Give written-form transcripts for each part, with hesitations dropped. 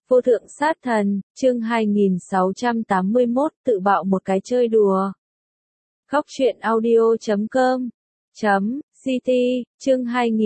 Vô thượng sát thần, chương 2681, tự bạo một cái chơi đùa. Góc truyện audio.com .ct, chương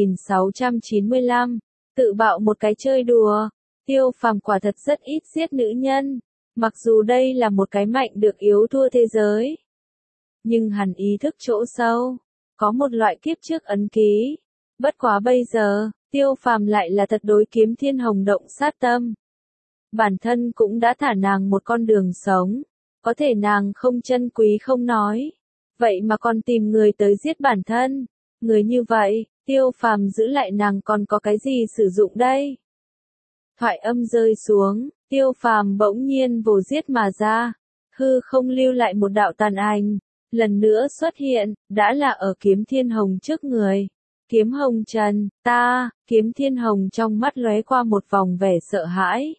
2695, tự bạo một cái chơi đùa. Tiêu Phàm quả thật rất ít giết nữ nhân, mặc dù đây là một cái mạnh được yếu thua thế giới. Nhưng hắn ý thức chỗ sâu, có một loại kiếp trước ấn ký. Bất quá bây giờ, Tiêu Phàm lại là thật đối Kiếm Thiên Hồng động sát tâm. Bản thân cũng đã thả nàng một con đường sống, có thể nàng không chân quý không nói, vậy mà còn tìm người tới giết bản thân, người như vậy, Tiêu Phàm giữ lại nàng còn có cái gì sử dụng đây? Thoại âm rơi xuống, Tiêu Phàm bỗng nhiên vồ giết mà ra, hư không lưu lại một đạo tàn ảnh, lần nữa xuất hiện, đã là ở Kiếm Thiên Hồng trước người. Kiếm Hồng Trần, ta, Kiếm Thiên Hồng trong mắt lóe qua một vòng vẻ sợ hãi.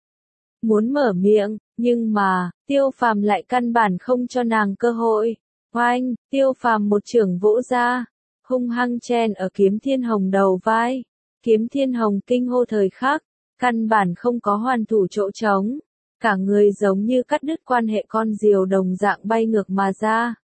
Muốn mở miệng, nhưng mà, Tiêu Phàm lại căn bản không cho nàng cơ hội. Oanh, Tiêu Phàm một chưởng vỗ ra, hung hăng chen ở Kiếm Thiên Hồng đầu vai. Kiếm Thiên Hồng kinh hô thời khắc, căn bản không có hoàn thủ chỗ trống. Cả người giống như cắt đứt quan hệ con diều đồng dạng bay ngược mà ra.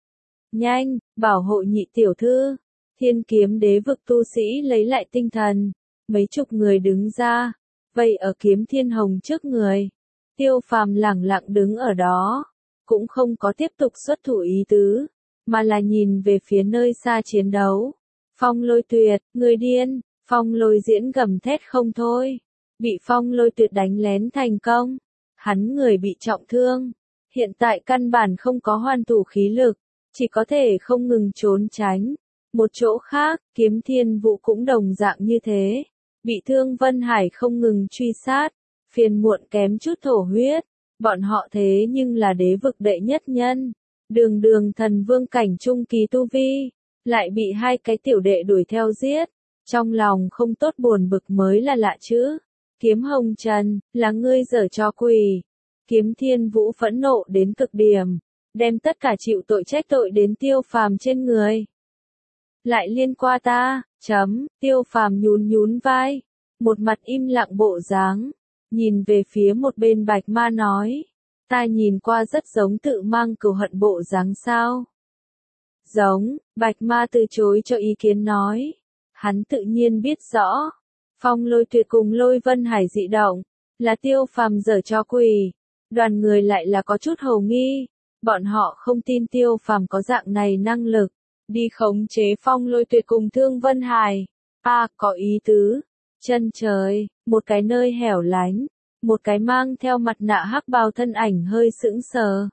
Nhanh, bảo hộ nhị tiểu thư. Thiên Kiếm Đế vực tu sĩ lấy lại tinh thần, mấy chục người đứng ra, vây ở Kiếm Thiên Hồng trước người. Tiêu Phàm lẳng lặng đứng ở đó, cũng không có tiếp tục xuất thủ ý tứ, mà là nhìn về phía nơi xa chiến đấu. Phong Lôi Tuyệt, người điên, Phong Lôi Diễn gầm thét không thôi, bị Phong Lôi Tuyệt đánh lén thành công, hắn người bị trọng thương, hiện tại căn bản không có hoàn thủ khí lực, chỉ có thể không ngừng trốn tránh. Một chỗ khác, Kiếm Thiên Vũ cũng đồng dạng như thế, bị Thương Vân Hải không ngừng truy sát, phiền muộn kém chút thổ huyết, bọn họ thế nhưng là đế vực đệ nhất nhân, đường đường thần vương cảnh trung kỳ tu vi, lại bị hai cái tiểu đệ đuổi theo giết, trong lòng không tốt buồn bực mới là lạ chứ. Kiếm Hồng Trần, là ngươi giở trò quỷ. Kiếm Thiên Vũ phẫn nộ đến cực điểm, đem tất cả chịu tội trách tội đến Tiêu Phàm trên người. Lại liên qua ta, Tiêu Phàm nhún vai, một mặt im lặng bộ dáng, nhìn về phía một bên Bạch Ma nói, ta nhìn qua rất giống tự mang cừu hận bộ dáng sao? Giống, Bạch Ma từ chối cho ý kiến nói, hắn tự nhiên biết rõ, Phong Lôi Tuyệt cùng Lôi Vân Hải dị động, là Tiêu Phàm giở trò quỷ, đoàn người lại là có chút hồ nghi, bọn họ không tin Tiêu Phàm có dạng này năng lực. Đi khống chế Phong Lôi Tuyệt cùng Thương Vân Hải. Có ý tứ. Chân trời, một cái nơi hẻo lánh, một cái mang theo mặt nạ hắc bào thân ảnh hơi sững sờ.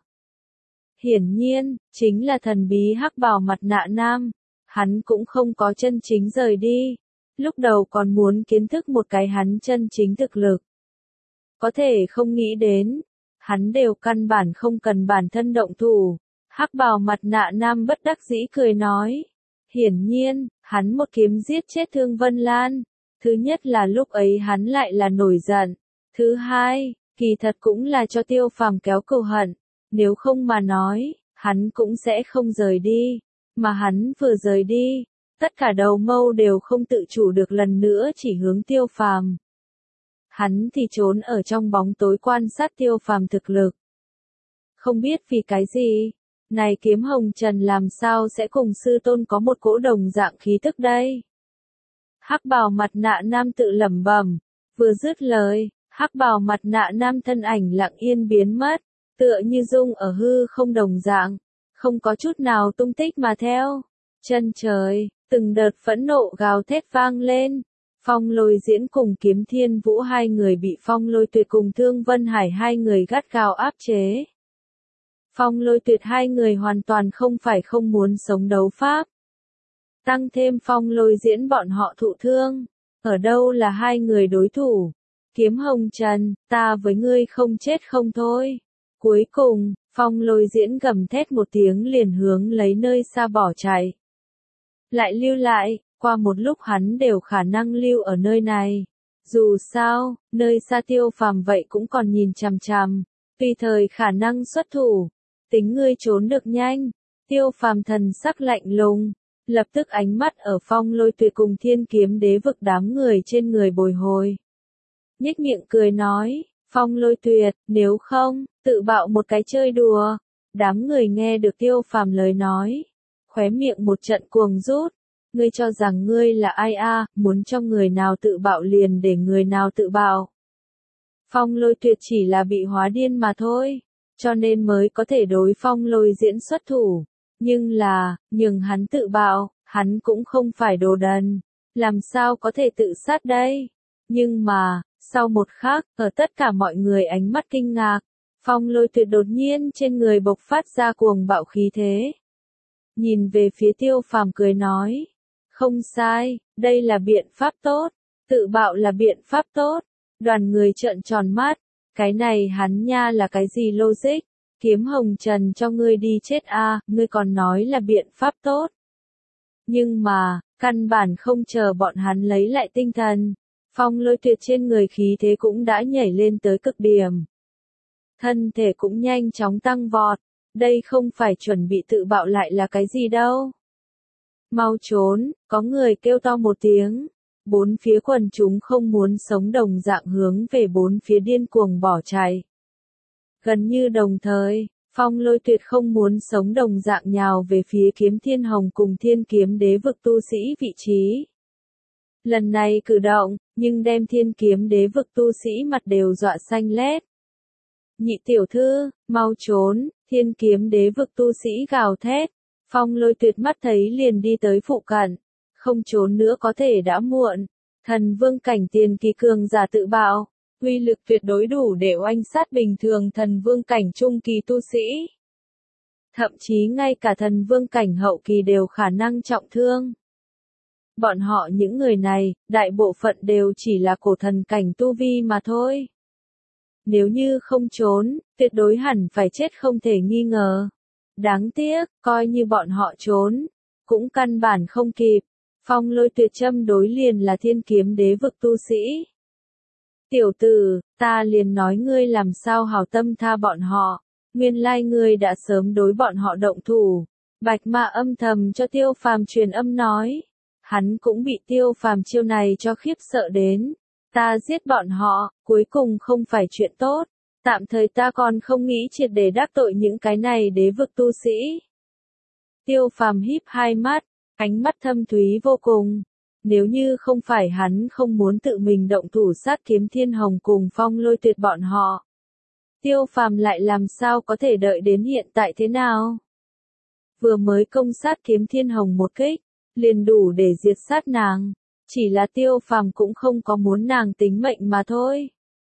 Hiển nhiên, chính là thần bí hắc bào mặt nạ nam. Hắn cũng không có chân chính rời đi. Lúc đầu còn muốn kiến thức một cái hắn chân chính thực lực. Có thể không nghĩ đến, hắn đều căn bản không cần bản thân động thủ. Hắc bào mặt nạ nam bất đắc dĩ cười nói. Hiển nhiên, hắn một kiếm giết chết Thương Vân Lan. Thứ nhất là lúc ấy hắn lại là nổi giận. Thứ hai, kỳ thật cũng là cho Tiêu Phàm kéo cừu hận. Nếu không mà nói, hắn cũng sẽ không rời đi. Mà hắn vừa rời đi, tất cả đầu mâu đều không tự chủ được lần nữa chỉ hướng Tiêu Phàm. Hắn thì trốn ở trong bóng tối quan sát Tiêu Phàm thực lực. Không biết vì cái gì. Này Kiếm Hồng Trần làm sao sẽ cùng sư tôn có một cỗ đồng dạng khí tức đây? Hắc bào mặt nạ nam tự lẩm bẩm, vừa dứt lời, hắc bào mặt nạ nam thân ảnh lặng yên biến mất, tựa như dung ở hư không đồng dạng, không có chút nào tung tích mà theo. Chân trời, từng đợt phẫn nộ gào thét vang lên, Phong Lôi Diễn cùng Kiếm Thiên Vũ hai người bị Phong Lôi Tuyệt cùng Thương Vân Hải hai người gắt gao áp chế. Phong Lôi Tuyệt hai người hoàn toàn không phải không muốn sống đấu pháp. Tăng thêm Phong Lôi Diễn bọn họ thụ thương. Ở đâu là hai người đối thủ? Kiếm Hồng Trần, ta với ngươi không chết không thôi. Cuối cùng, Phong Lôi Diễn gầm thét một tiếng liền hướng lấy nơi xa bỏ chạy. Lại lưu lại, qua một lúc hắn đều khả năng lưu ở nơi này. Dù sao, nơi xa Tiêu Phàm vậy cũng còn nhìn chằm chằm, tùy thời khả năng xuất thủ. Tính ngươi trốn được nhanh. Tiêu Phàm thần sắc lạnh lùng, lập tức ánh mắt ở Phong Lôi Tuyệt cùng Thiên Kiếm Đế vực đám người trên người bồi hồi. nhếch miệng cười nói, Phong Lôi Tuyệt, nếu không, tự bạo một cái chơi đùa. Đám người nghe được Tiêu Phàm lời nói, khóe miệng một trận cuồng rút. Ngươi cho rằng ngươi là ai a, muốn cho người nào tự bạo liền để người nào tự bạo. Phong Lôi Tuyệt chỉ là bị hóa điên mà thôi, cho nên mới có thể đối Phong Lôi Diễn xuất thủ. Nhưng là, nhường hắn tự bạo, hắn cũng không phải đồ đần, làm sao có thể tự sát đây? Nhưng mà, sau một khắc, ở tất cả mọi người ánh mắt kinh ngạc, Phong Lôi Tuyệt đột nhiên trên người bộc phát ra cuồng bạo khí thế. Nhìn về phía Tiêu Phàm cười nói, không sai, đây là biện pháp tốt, tự bạo là biện pháp tốt. Đoàn người trợn tròn mắt, cái này hắn nha là cái gì logic, kiếm hồng trần cho ngươi đi chết a, ngươi còn nói là biện pháp tốt. Nhưng mà, căn bản không chờ bọn hắn lấy lại tinh thần, Phong Lôi Tuyệt trên người khí thế cũng đã nhảy lên tới cực điểm. Thân thể cũng nhanh chóng tăng vọt, đây không phải chuẩn bị tự bạo lại là cái gì đâu. Mau trốn, có người kêu to một tiếng. Bốn phía quần chúng không muốn sống đồng dạng hướng về bốn phía điên cuồng bỏ chạy. Gần như đồng thời, Phong Lôi Tuyệt không muốn sống đồng dạng nhào về phía Kiếm Thiên Hồng cùng Thiên Kiếm Đế vực tu sĩ vị trí. Lần này cử động, nhưng đem Thiên Kiếm Đế vực tu sĩ mặt đều dọa xanh lét. Nhị tiểu thư, mau trốn, Thiên Kiếm Đế vực tu sĩ gào thét. Phong Lôi Tuyệt mắt thấy liền đi tới phụ cận. Không trốn nữa có thể đã muộn. Thần vương cảnh tiền kỳ cường giả tự bạo, uy lực tuyệt đối đủ để oanh sát bình thường thần vương cảnh trung kỳ tu sĩ. Thậm chí ngay cả thần vương cảnh hậu kỳ đều khả năng trọng thương. Bọn họ những người này, đại bộ phận đều chỉ là cổ thần cảnh tu vi mà thôi. Nếu như không trốn, tuyệt đối hẳn phải chết không thể nghi ngờ. Đáng tiếc, coi như bọn họ trốn, cũng căn bản không kịp. Phong Lôi Tuyệt châm đối liền là Thiên Kiếm Đế vực tu sĩ. Tiểu tử, ta liền nói ngươi làm sao hảo tâm tha bọn họ, nguyên lai ngươi đã sớm đối bọn họ động thủ. Bạch Ma âm thầm cho Tiêu Phàm truyền âm nói. Hắn cũng bị Tiêu Phàm chiêu này cho khiếp sợ đến. Ta giết bọn họ, cuối cùng không phải chuyện tốt. Tạm thời ta còn không nghĩ triệt để đắc tội những cái này đế vực tu sĩ. Tiêu Phàm híp hai mắt, ánh mắt thâm thúy vô cùng. Nếu như không phải hắn không muốn tự mình động thủ sát Kiếm Thiên Hồng cùng Phong Lôi Tuyệt bọn họ, Tiêu Phàm lại làm sao có thể đợi đến hiện tại thế nào? Vừa mới công sát Kiếm Thiên Hồng một kích, liền đủ để diệt sát nàng, chỉ là Tiêu Phàm cũng không có muốn nàng tính mệnh mà thôi.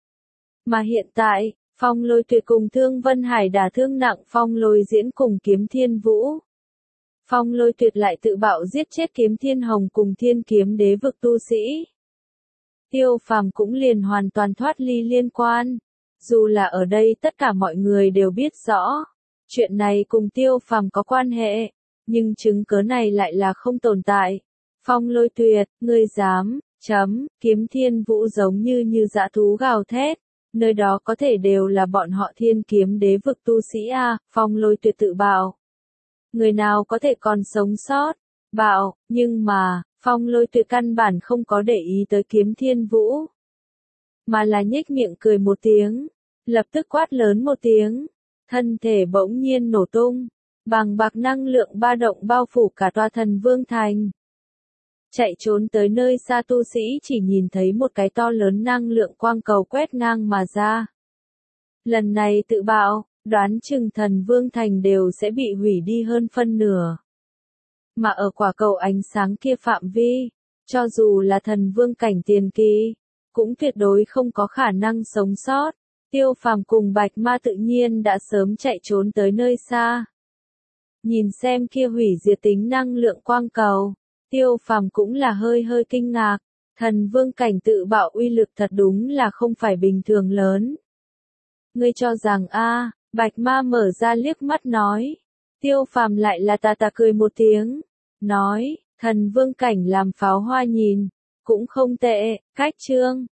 Mà hiện tại, Phong Lôi Tuyệt cùng Thương Vân Hải đả thương nặng Phong Lôi Diễn cùng Kiếm Thiên Vũ. Phong Lôi Tuyệt lại tự bạo giết chết Kiếm Thiên Hồng cùng Thiên Kiếm Đế vực tu sĩ. Tiêu Phàm cũng liền hoàn toàn thoát ly liên quan. Dù là ở đây tất cả mọi người đều biết rõ, chuyện này cùng Tiêu Phàm có quan hệ, nhưng chứng cớ này lại là không tồn tại. Phong Lôi Tuyệt, ngươi dám, Kiếm Thiên Vũ giống như dã thú gào thét. Nơi đó có thể đều là bọn họ Thiên Kiếm Đế vực tu sĩ a, Phong Lôi Tuyệt tự bạo. Người nào có thể còn sống sót? Bạo, nhưng mà, Phong Lôi Tuyệt căn bản không có để ý tới Kiếm Thiên Vũ. Mà là nhếch miệng cười một tiếng, lập tức quát lớn một tiếng, thân thể bỗng nhiên nổ tung, bàng bạc năng lượng ba động bao phủ cả tòa Thần Vương Thành. Chạy trốn tới nơi xa tu sĩ chỉ nhìn thấy một cái to lớn năng lượng quang cầu quét ngang mà ra. Lần này tự bạo, đoán chừng Thần Vương Thành đều sẽ bị hủy đi hơn phân nửa. Mà ở quả cầu ánh sáng kia phạm vi, cho dù là Thần Vương cảnh tiền kỳ, cũng tuyệt đối không có khả năng sống sót. Tiêu Phàm cùng Bạch Ma tự nhiên đã sớm chạy trốn tới nơi xa. Nhìn xem kia hủy diệt tính năng lượng quang cầu, Tiêu Phàm cũng là hơi kinh ngạc. Thần Vương cảnh tự bạo uy lực thật đúng là không phải bình thường lớn. Ngươi cho rằng Bạch Ma mở ra liếc mắt nói. Tiêu Phàm lại là tà cười một tiếng, nói, Thần Vương cảnh làm pháo hoa nhìn, cũng không tệ, cách chương.